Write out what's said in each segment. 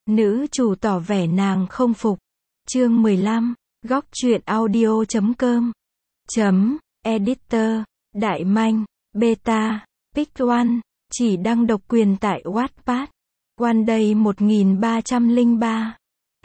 Nữ chủ tỏ vẻ nàng không phục. Chương 15, góc truyện audio.com. Editor, Đại Manh, Beta, Pick One, chỉ đăng độc quyền tại Wattpad. One Day 1303.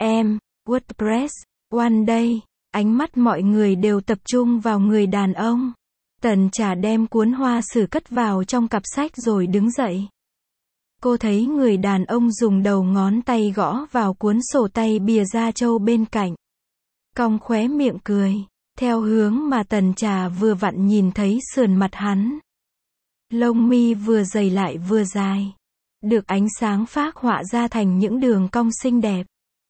WordPress, One Day. Ánh mắt mọi người đều tập trung vào người đàn ông. Tần Trà đem cuốn hoa sử cất vào trong cặp sách rồi đứng dậy. Cô thấy người đàn ông dùng đầu ngón tay gõ vào cuốn sổ tay bìa da trâu bên cạnh. Cong khóe miệng cười, theo hướng mà Tần Trà vừa vặn nhìn thấy sườn mặt hắn. Lông mi vừa dày lại vừa dài, được ánh sáng phác họa ra thành những đường cong xinh đẹp.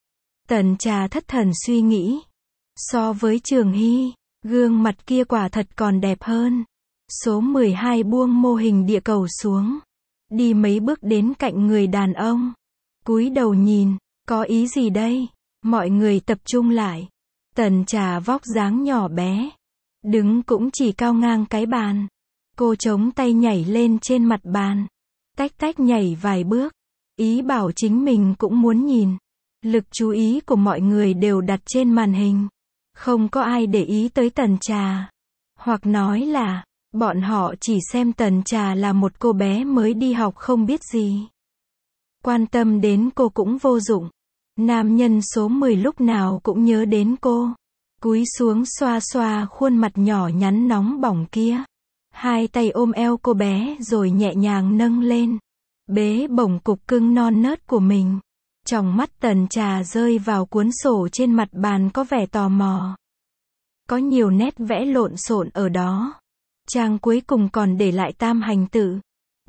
Tần Trà thất thần suy nghĩ. So với Trường Hy, gương mặt kia quả thật còn đẹp hơn. Số 12 buông mô hình địa cầu xuống. Đi mấy bước đến cạnh người đàn ông. Cúi đầu nhìn, có ý gì đây? Mọi người tập trung lại. Tần Trà vóc dáng nhỏ bé. Đứng cũng chỉ cao ngang cái bàn. Cô chống tay nhảy lên trên mặt bàn. Tách tách nhảy vài bước. Ý bảo chính mình cũng muốn nhìn. Lực chú ý của mọi người đều đặt trên màn hình. Không có ai để ý tới Tần Trà. Hoặc nói là, bọn họ chỉ xem Tần Trà là một cô bé mới đi học không biết gì. Quan tâm đến cô cũng vô dụng. Nam nhân số 10 lúc nào cũng nhớ đến cô. Cúi xuống xoa xoa khuôn mặt nhỏ nhắn nóng bỏng kia. Hai tay ôm eo cô bé rồi nhẹ nhàng nâng lên. Bế bổng cục cưng non nớt của mình. Tròng mắt Tần Trà rơi vào cuốn sổ trên mặt bàn có vẻ tò mò. Có nhiều nét vẽ lộn xộn ở đó. Trang cuối cùng còn để lại tam hành tự.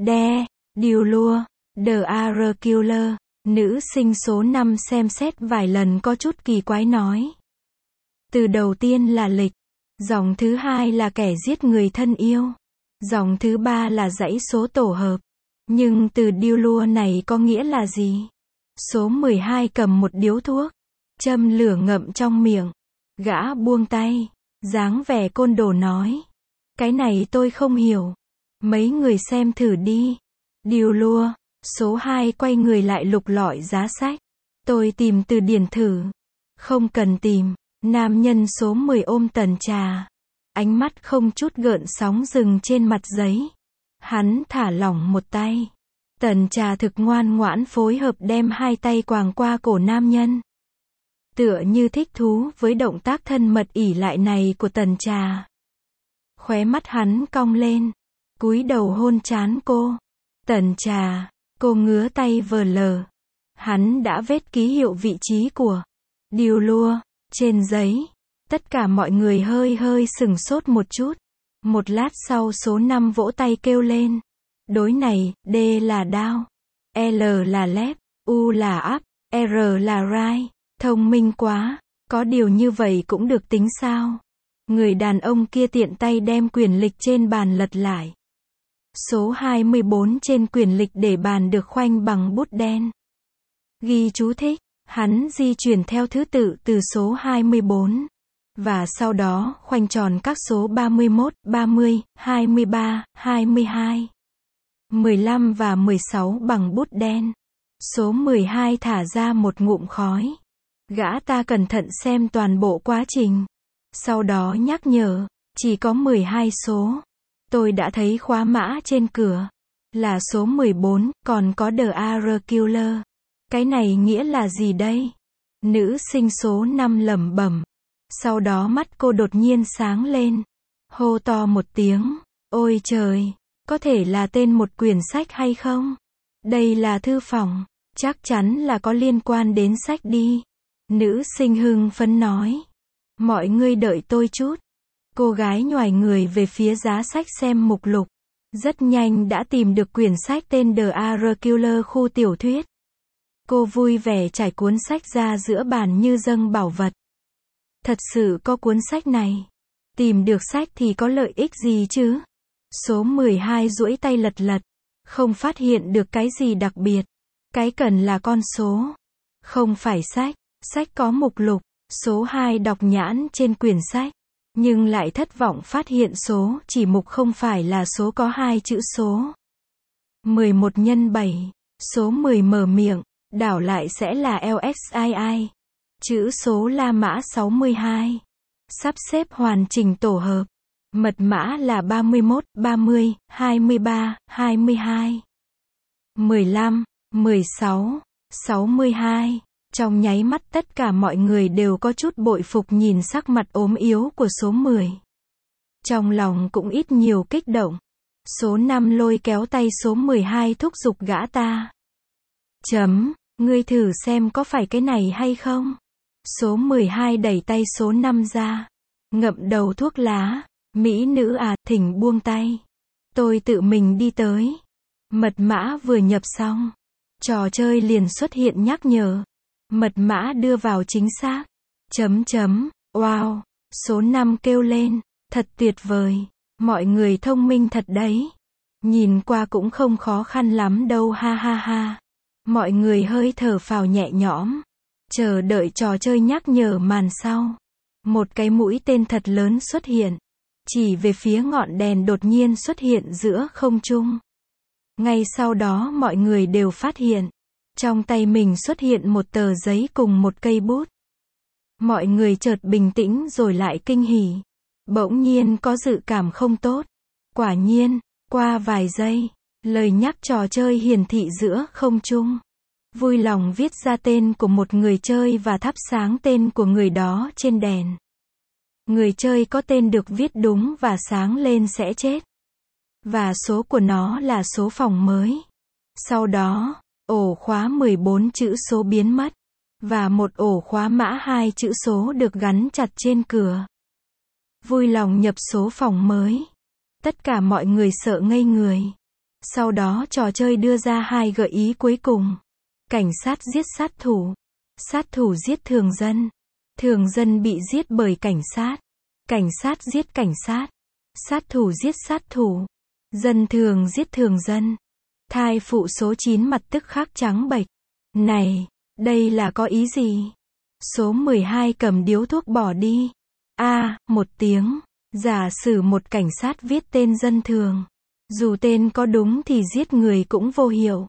Điều lua, The Are Killer. Nữ sinh số 5 xem xét vài lần có chút kỳ quái nói. Từ đầu tiên là lịch. Dòng thứ hai là kẻ giết người thân yêu. Dòng thứ ba là dãy số tổ hợp. Nhưng từ điêu lua này có nghĩa là gì? Số 12 cầm một điếu thuốc. Châm lửa ngậm trong miệng. Gã buông tay. Dáng vẻ côn đồ nói. Cái này tôi không hiểu. Mấy người xem thử đi. Điêu lua. Số 2 quay người lại lục lọi giá sách. Tôi tìm từ điển thử. Không cần tìm. Nam nhân số 10 ôm Tần Trà. Ánh mắt không chút gợn sóng dừng trên mặt giấy. Hắn thả lỏng một tay. Tần Trà thực ngoan ngoãn phối hợp đem hai tay quàng qua cổ nam nhân. Tựa như thích thú với động tác thân mật ỉ lại này của Tần Trà. Khóe mắt hắn cong lên. Cúi đầu hôn trán cô. Tần Trà. Cô ngứa tay vờ lờ. Hắn đã vết ký hiệu vị trí của điêu lua trên giấy. Tất cả mọi người hơi sửng sốt một chút. Một lát sau số 5 vỗ tay kêu lên. Đối này, D là đao, L là lép, U là up, R là right. Thông minh quá. Có điều như vậy cũng được tính sao? Người đàn ông kia tiện tay đem quyển lịch trên bàn lật lại. Số 24 trên quyển lịch để bàn được khoanh bằng bút đen. Ghi chú thích. Hắn di chuyển theo thứ tự từ số 24. Và sau đó khoanh tròn các số 31, 30, 23, 22, 15 và 16 bằng bút đen. Số 12 thả ra một ngụm khói. Gã ta cẩn thận xem toàn bộ quá trình. Sau đó nhắc nhở, chỉ có 12 số. Tôi đã thấy khóa mã trên cửa. Là số 14, còn có The Are Killer. Cái này nghĩa là gì đây? Nữ sinh số 5 lẩm bẩm. Sau đó mắt cô đột nhiên sáng lên. Hô to một tiếng. Ôi trời! Có thể là tên một quyển sách hay không? Đây là thư phòng. Chắc chắn là có liên quan đến sách đi. Nữ sinh hưng phấn nói. Mọi người đợi tôi chút. Cô gái nhoài người về phía giá sách xem mục lục. Rất nhanh đã tìm được quyển sách tên The Are Killer khu tiểu thuyết. Cô vui vẻ trải cuốn sách ra giữa bàn như dâng bảo vật. Thật sự có cuốn sách này. Tìm được sách thì có lợi ích gì chứ? Số 12 duỗi tay lật lật. Không phát hiện được cái gì đặc biệt. Cái cần là con số. Không phải sách. Sách có mục lục. Số 2 đọc nhãn trên quyển sách. Nhưng lại thất vọng phát hiện số chỉ mục không phải là số có 2 chữ số. 11 x 7. Số 10 mở miệng. đảo lại sẽ là LXII. Chữ số La Mã 62. Sắp xếp hoàn chỉnh tổ hợp. Mật mã là 31, 30, 23, 22, 15, 16, 62. Trong nháy mắt tất cả mọi người đều có chút bội phục nhìn sắc mặt ốm yếu của số 10. Trong lòng cũng ít nhiều kích động. Số 5 lôi kéo tay số 12 thúc giục gã ta. Ngươi thử xem có phải cái này hay không? Số 12 đẩy tay số 5 ra. Ngậm đầu thuốc lá. Mỹ nữ à, thỉnh buông tay. Tôi tự mình đi tới. Mật mã vừa nhập xong. Trò chơi liền xuất hiện nhắc nhở. Mật mã đưa vào chính xác. Wow. Số 5 kêu lên. Thật tuyệt vời. Mọi người thông minh thật đấy. Nhìn qua cũng không khó khăn lắm đâu ha ha ha. Mọi người hơi thở phào nhẹ nhõm. Chờ đợi trò chơi nhắc nhở màn sau. Một cái mũi tên thật lớn xuất hiện. Chỉ về phía ngọn đèn đột nhiên xuất hiện giữa không trung. Ngay sau đó mọi người đều phát hiện. Trong tay mình xuất hiện một tờ giấy cùng một cây bút. Mọi người chợt bình tĩnh rồi lại kinh hỉ. Bỗng nhiên có dự cảm không tốt. Quả nhiên, qua vài giây, lời nhắc trò chơi hiển thị giữa không trung. Vui lòng viết ra tên của một người chơi và thắp sáng tên của người đó trên đèn. Người chơi có tên được viết đúng và sáng lên sẽ chết. Và số của nó là số phòng mới. Sau đó, ổ khóa 14 chữ số biến mất. Và một ổ khóa mã 2 chữ số được gắn chặt trên cửa. Vui lòng nhập số phòng mới. Tất cả mọi người sợ ngây người. Sau đó trò chơi đưa ra hai gợi ý cuối cùng. Cảnh sát giết sát thủ giết thường dân bị giết bởi cảnh sát giết cảnh sát thủ giết sát thủ, dân thường giết thường dân. Thai phụ số 9 mặt tức khắc trắng bệch. Này, đây là có ý gì? Số 12 cầm điếu thuốc bỏ đi. Một tiếng. Giả sử một cảnh sát viết tên dân thường. Dù tên có đúng thì giết người cũng vô hiệu.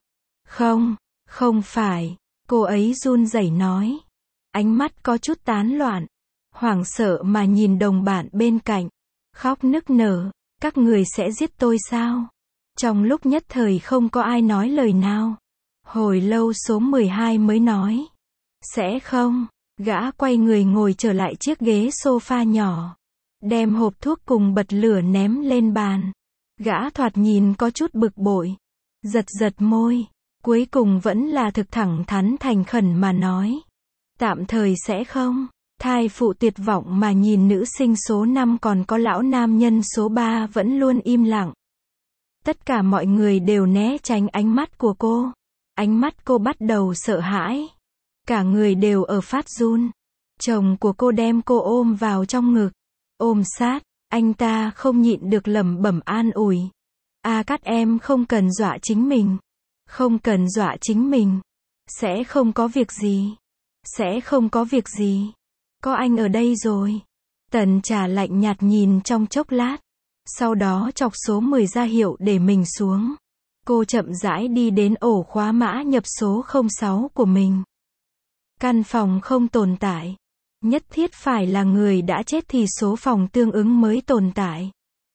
Không phải. Cô ấy run rẩy nói. Ánh mắt có chút tán loạn. Hoảng sợ mà nhìn đồng bạn bên cạnh. Khóc nức nở. Các người sẽ giết tôi sao? Trong lúc nhất thời không có ai nói lời nào. Hồi lâu số 12 mới nói. Sẽ không. Gã quay người ngồi trở lại chiếc ghế sofa nhỏ. Đem hộp thuốc cùng bật lửa ném lên bàn. Gã thoạt nhìn có chút bực bội. Giật môi. Cuối cùng vẫn là thực thẳng thắn thành khẩn mà nói. Tạm thời sẽ không. Thai phụ tuyệt vọng mà nhìn nữ sinh số 5 còn có lão nam nhân số 3 vẫn luôn im lặng. Tất cả mọi người đều né tránh ánh mắt của cô. Ánh mắt cô bắt đầu sợ hãi. Cả người đều ở phát run. Chồng của cô đem cô ôm vào trong ngực. Ôm sát, anh ta không nhịn được lẩm bẩm an ủi. Các em không cần dọa chính mình. Không cần dọa chính mình. Sẽ không có việc gì. Sẽ không có việc gì. Có anh ở đây rồi. Tần Trà lạnh nhạt nhìn trong chốc lát. Sau đó chọc số 10 ra hiệu để mình xuống. Cô chậm rãi đi đến ổ khóa mã nhập số 06 của mình. Căn phòng không tồn tại. Nhất thiết phải là người đã chết thì số phòng tương ứng mới tồn tại.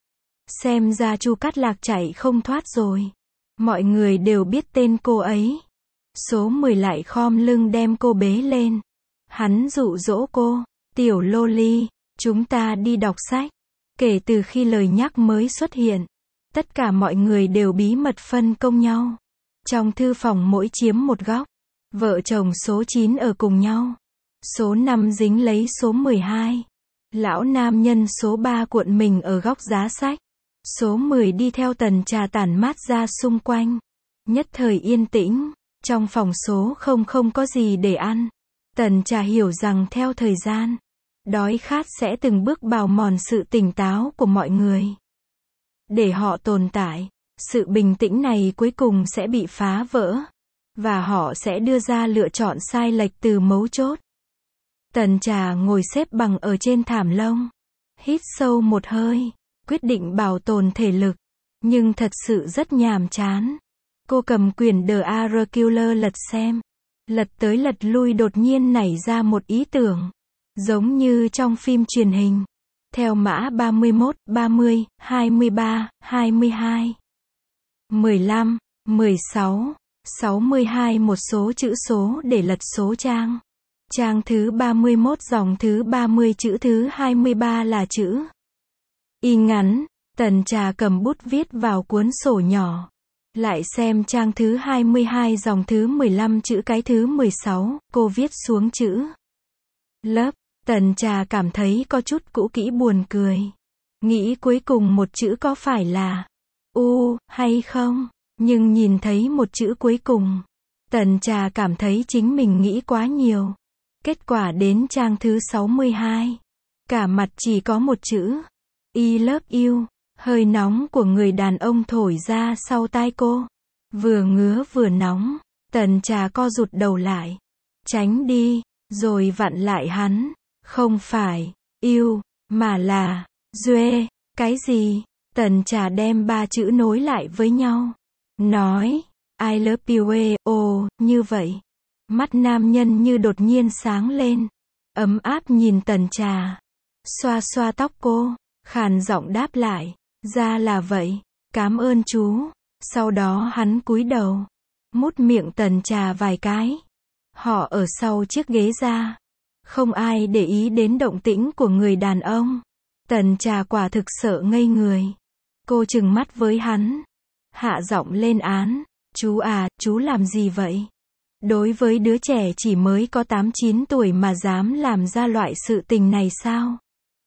Xem ra Chu Cát Lạc chạy không thoát rồi. Mọi người đều biết tên cô ấy. Số 10 lại khom lưng đem cô bế lên. Hắn dụ dỗ cô. Tiểu Loli, chúng ta đi đọc sách. Kể từ khi lời nhắc mới xuất hiện, tất cả mọi người đều bí mật phân công nhau. Trong thư phòng mỗi chiếm một góc. Vợ chồng số 9 ở cùng nhau. Số 5 dính lấy số 12. Lão nam nhân số 3 cuộn mình ở góc giá sách. Số 10 đi theo Tần Trà tản mát ra xung quanh. Nhất thời yên tĩnh. Trong phòng số không có gì để ăn. Tần Trà hiểu rằng theo thời gian, đói khát sẽ từng bước bào mòn sự tỉnh táo của mọi người. Để họ tồn tại, sự bình tĩnh này cuối cùng sẽ bị phá vỡ. Và họ sẽ đưa ra lựa chọn sai lệch từ mấu chốt. Tần Trà ngồi xếp bằng ở trên thảm lông. Hít sâu một hơi. Quyết định bảo tồn thể lực. Nhưng thật sự rất nhàm chán. Cô cầm quyển The Oracular lật xem. Lật tới lật lui đột nhiên nảy ra một ý tưởng. Giống như trong phim truyền hình. Theo mã 31, 30, 23, 22, 15, 16, 62 một số chữ số để lật số trang. Trang thứ 31 dòng thứ 30 chữ thứ 23 là chữ Y ngắn. Tần Trà cầm bút viết vào cuốn sổ nhỏ. Lại xem trang thứ 22 dòng thứ 15 chữ cái thứ 16, cô viết xuống chữ lớp. Tần Trà cảm thấy có chút cũ kỹ buồn cười. Nghĩ cuối cùng một chữ có phải là U hay không? Nhưng nhìn thấy một chữ cuối cùng, Tần Trà cảm thấy chính mình nghĩ quá nhiều. Kết quả đến trang thứ 62, cả mặt chỉ có một chữ I love you. Hơi nóng của người đàn ông thổi ra sau tai cô. Vừa ngứa vừa nóng, Tần Trà co rụt đầu lại. Tránh đi, rồi vặn lại hắn. Không phải yêu, mà là Duê. Cái gì? Tần Trà đem ba chữ nối lại với nhau. Nói, I love you. Ồ, như vậy. Mắt nam nhân như đột nhiên sáng lên. Ấm áp nhìn Tần Trà. Xoa xoa tóc cô, khàn giọng đáp lại. Ra là vậy, cảm ơn chú. Sau đó hắn cúi đầu, mút miệng Tần Trà vài cái. Họ ở sau chiếc ghế ra. Không ai để ý đến động tĩnh của người đàn ông. Tần Trà quả thực sợ ngây người. Cô trừng mắt với hắn. Hạ giọng lên án. Chú à, chú làm gì vậy? Đối với đứa trẻ chỉ mới có 8-9 tuổi mà dám làm ra loại sự tình này sao?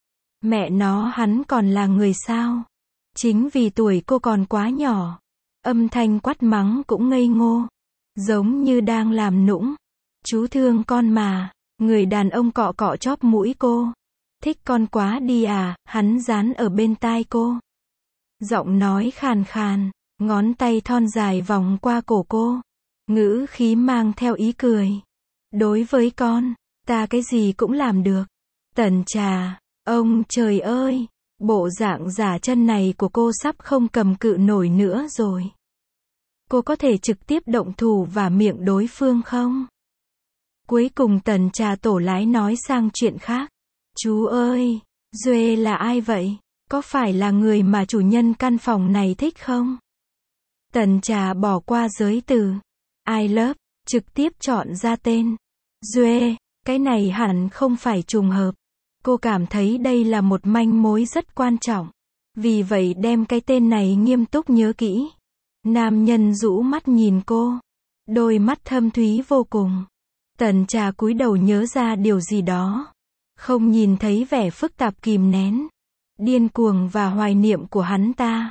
Mẹ nó hắn còn là người sao? Chính vì tuổi cô còn quá nhỏ. Âm thanh quát mắng cũng ngây ngô. Giống như đang làm nũng. Chú thương con mà. Người đàn ông cọ cọ chóp mũi cô. Thích con quá đi à, hắn dán ở bên tai cô. Giọng nói khàn khàn, ngón tay thon dài vòng qua cổ cô. Ngữ khí mang theo ý cười. Đối với con, ta cái gì cũng làm được. Tần Trà, ông trời ơi, bộ dạng giả chân này của cô sắp không cầm cự nổi nữa rồi. Cô có thể trực tiếp động thủ và miệng đối phương không? Cuối cùng Tần Trà tổ lái nói sang chuyện khác. Chú ơi, Duê là ai vậy? Có phải là người mà chủ nhân căn phòng này thích không? Tần Trà bỏ qua giới từ I love, trực tiếp chọn ra tên Duê. Cái này hẳn không phải trùng hợp. Cô cảm thấy đây là một manh mối rất quan trọng. Vì vậy đem cái tên này nghiêm túc nhớ kỹ. Nam nhân rũ mắt nhìn cô. Đôi mắt thâm thúy vô cùng. Tần Trà cúi đầu nhớ ra điều gì đó. Không nhìn thấy vẻ phức tạp kìm nén, điên cuồng và hoài niệm của hắn ta.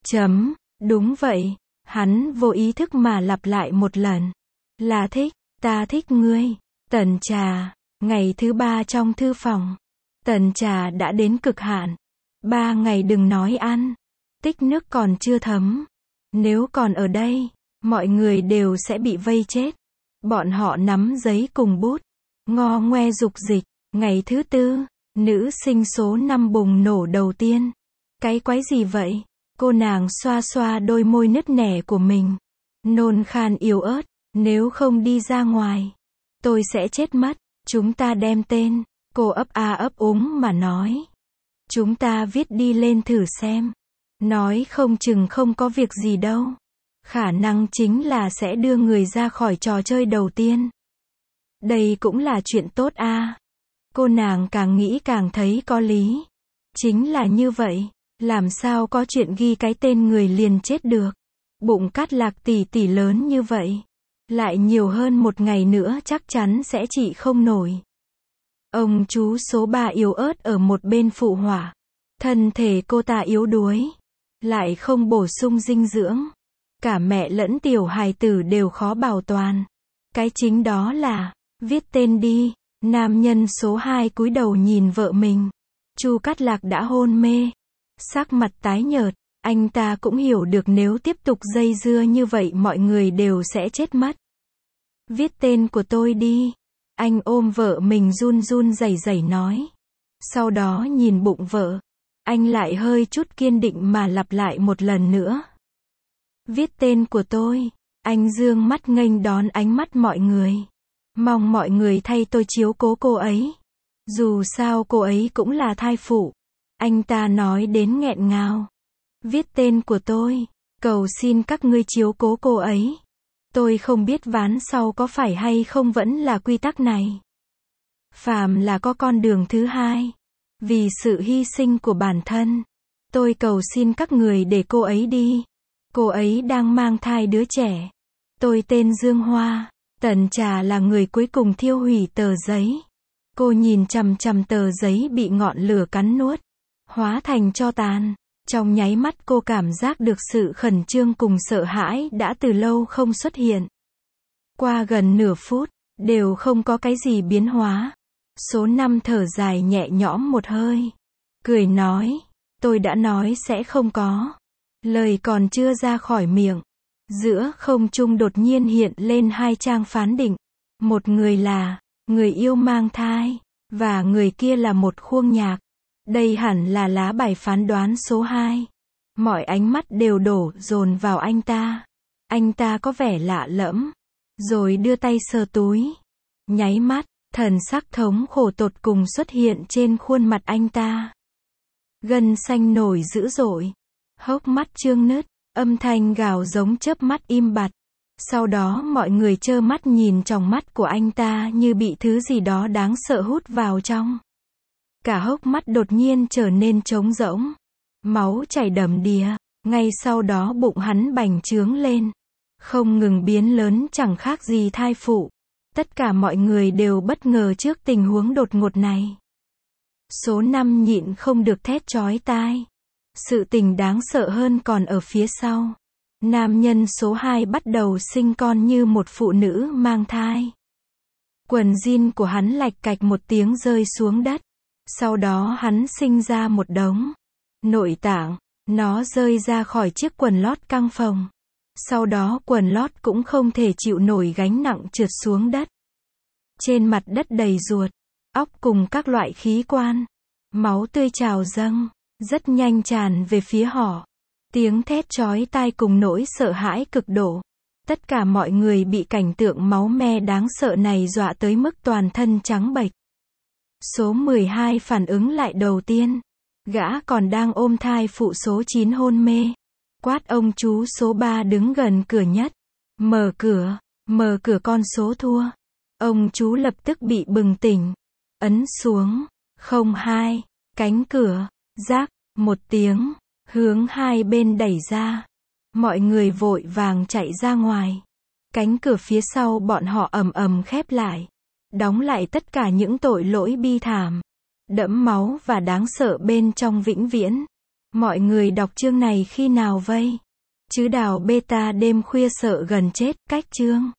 Đúng vậy. Hắn vô ý thức mà lặp lại một lần. Là thích, ta thích ngươi. Tần Trà, ngày thứ 3 trong thư phòng. Tần Trà đã đến cực hạn. 3 ngày đừng nói ăn. Tích nước còn chưa thấm. Nếu còn ở đây, mọi người đều sẽ bị vây chết. Bọn họ nắm giấy cùng bút, ngo ngoe dục dịch. Ngày thứ 4, nữ sinh số 5 bùng nổ đầu tiên. Cái quái gì vậy? Cô nàng xoa xoa đôi môi nứt nẻ của mình. Nôn khan yếu ớt. Nếu không đi ra ngoài, tôi sẽ chết mất. Chúng ta đem tên. Cô ấp a ấp úng mà nói. Chúng ta viết đi lên thử xem. Nói không chừng không có việc gì đâu. Khả năng chính là sẽ đưa người ra khỏi trò chơi đầu tiên. Đây cũng là chuyện tốt a. Cô nàng càng nghĩ càng thấy có lý. Chính là như vậy. Làm sao có chuyện ghi cái tên người liền chết được. Bụng Cát Lạc tỷ tỷ lớn như vậy. Lại nhiều hơn một ngày nữa chắc chắn sẽ trị không nổi. Ông chú số 3 yếu ớt ở một bên phụ họa. Thân thể cô ta yếu đuối. Lại không bổ sung dinh dưỡng. Cả mẹ lẫn tiểu hài tử đều khó bảo toàn. Cái chính đó là, viết tên đi. Nam nhân số 2 cúi đầu nhìn vợ mình. Chu Cát Lạc đã hôn mê. Sắc mặt tái nhợt. Anh ta cũng hiểu được nếu tiếp tục dây dưa như vậy mọi người đều sẽ chết mất. Viết tên của tôi đi. Anh ôm vợ mình run run rẩy rẩy nói. Sau đó nhìn bụng vợ. Anh lại hơi chút kiên định mà lặp lại một lần nữa. Viết tên của tôi. Anh dương mắt nghênh đón ánh mắt mọi người. Mong mọi người thay tôi chiếu cố cô ấy. Dù sao cô ấy cũng là thai phụ. Anh ta nói đến nghẹn ngào. Viết tên của tôi. Cầu xin các ngươi chiếu cố cô ấy. Tôi không biết ván sau có phải hay không vẫn là quy tắc này. Phàm là có con đường thứ hai. Vì sự hy sinh của bản thân. Tôi cầu xin các người để cô ấy đi. Cô ấy đang mang thai đứa trẻ. Tôi tên Dương Hoa. Tần Trà là người cuối cùng thiêu hủy tờ giấy. Cô nhìn chằm chằm tờ giấy bị ngọn lửa cắn nuốt. Hóa thành tro tàn. Trong nháy mắt cô cảm giác được sự khẩn trương cùng sợ hãi đã từ lâu không xuất hiện. Qua gần nửa phút, đều không có cái gì biến hóa. Số 5 thở dài nhẹ nhõm một hơi. Cười nói, tôi đã nói sẽ không có. Lời còn chưa ra khỏi miệng. Giữa không trung đột nhiên hiện lên hai trang phán định. Một người là, người yêu mang thai, và người kia là một khuôn nhạc. Đây hẳn là lá bài phán đoán số 2. Mọi ánh mắt đều đổ dồn vào anh ta. Anh ta có vẻ lạ lẫm. Rồi đưa tay sờ túi. Nháy mắt, thần sắc thống khổ tột cùng xuất hiện trên khuôn mặt anh ta. Gân xanh nổi dữ dội. Hốc mắt trương nứt. Âm thanh gào giống chớp mắt im bặt. Sau đó mọi người trơ mắt nhìn trong mắt của anh ta như bị thứ gì đó đáng sợ hút vào trong. Cả hốc mắt đột nhiên trở nên trống rỗng. Máu chảy đầm đìa. Ngay sau đó bụng hắn bành trướng lên. Không ngừng biến lớn chẳng khác gì thai phụ. Tất cả mọi người đều bất ngờ trước tình huống đột ngột này. Số 5 nhịn không được thét chói tai. Sự tình đáng sợ hơn còn ở phía sau. Nam nhân số 2 bắt đầu sinh con như một phụ nữ mang thai. Quần jean của hắn lạch cạch một tiếng rơi xuống đất. Sau đó hắn sinh ra một đống nội tạng. Nó rơi ra khỏi chiếc quần lót căng phồng. Sau đó quần lót cũng không thể chịu nổi gánh nặng trượt xuống đất. Trên mặt đất đầy ruột, óc cùng các loại khí quan. Máu tươi trào dâng, rất nhanh tràn về phía họ. Tiếng thét chói tai cùng nỗi sợ hãi cực độ. Tất cả mọi người bị cảnh tượng máu me đáng sợ này dọa tới mức toàn thân trắng bệch. Số 12 phản ứng lại đầu tiên. Gã còn đang ôm thai phụ số 9 hôn mê. Quát ông chú số 3 đứng gần cửa nhất. Mở cửa con số thua. Ông chú lập tức bị bừng tỉnh. Ấn xuống. 02. Cánh cửa. Rác. Một tiếng. Hướng hai bên đẩy ra. Mọi người vội vàng chạy ra ngoài. Cánh cửa phía sau bọn họ ầm ầm khép lại. Đóng lại tất cả những tội lỗi bi thảm. Đẫm máu và đáng sợ bên trong vĩnh viễn. Mọi người đọc chương này khi nào vây? Chứ đào beta đêm khuya sợ gần chết, cách chương.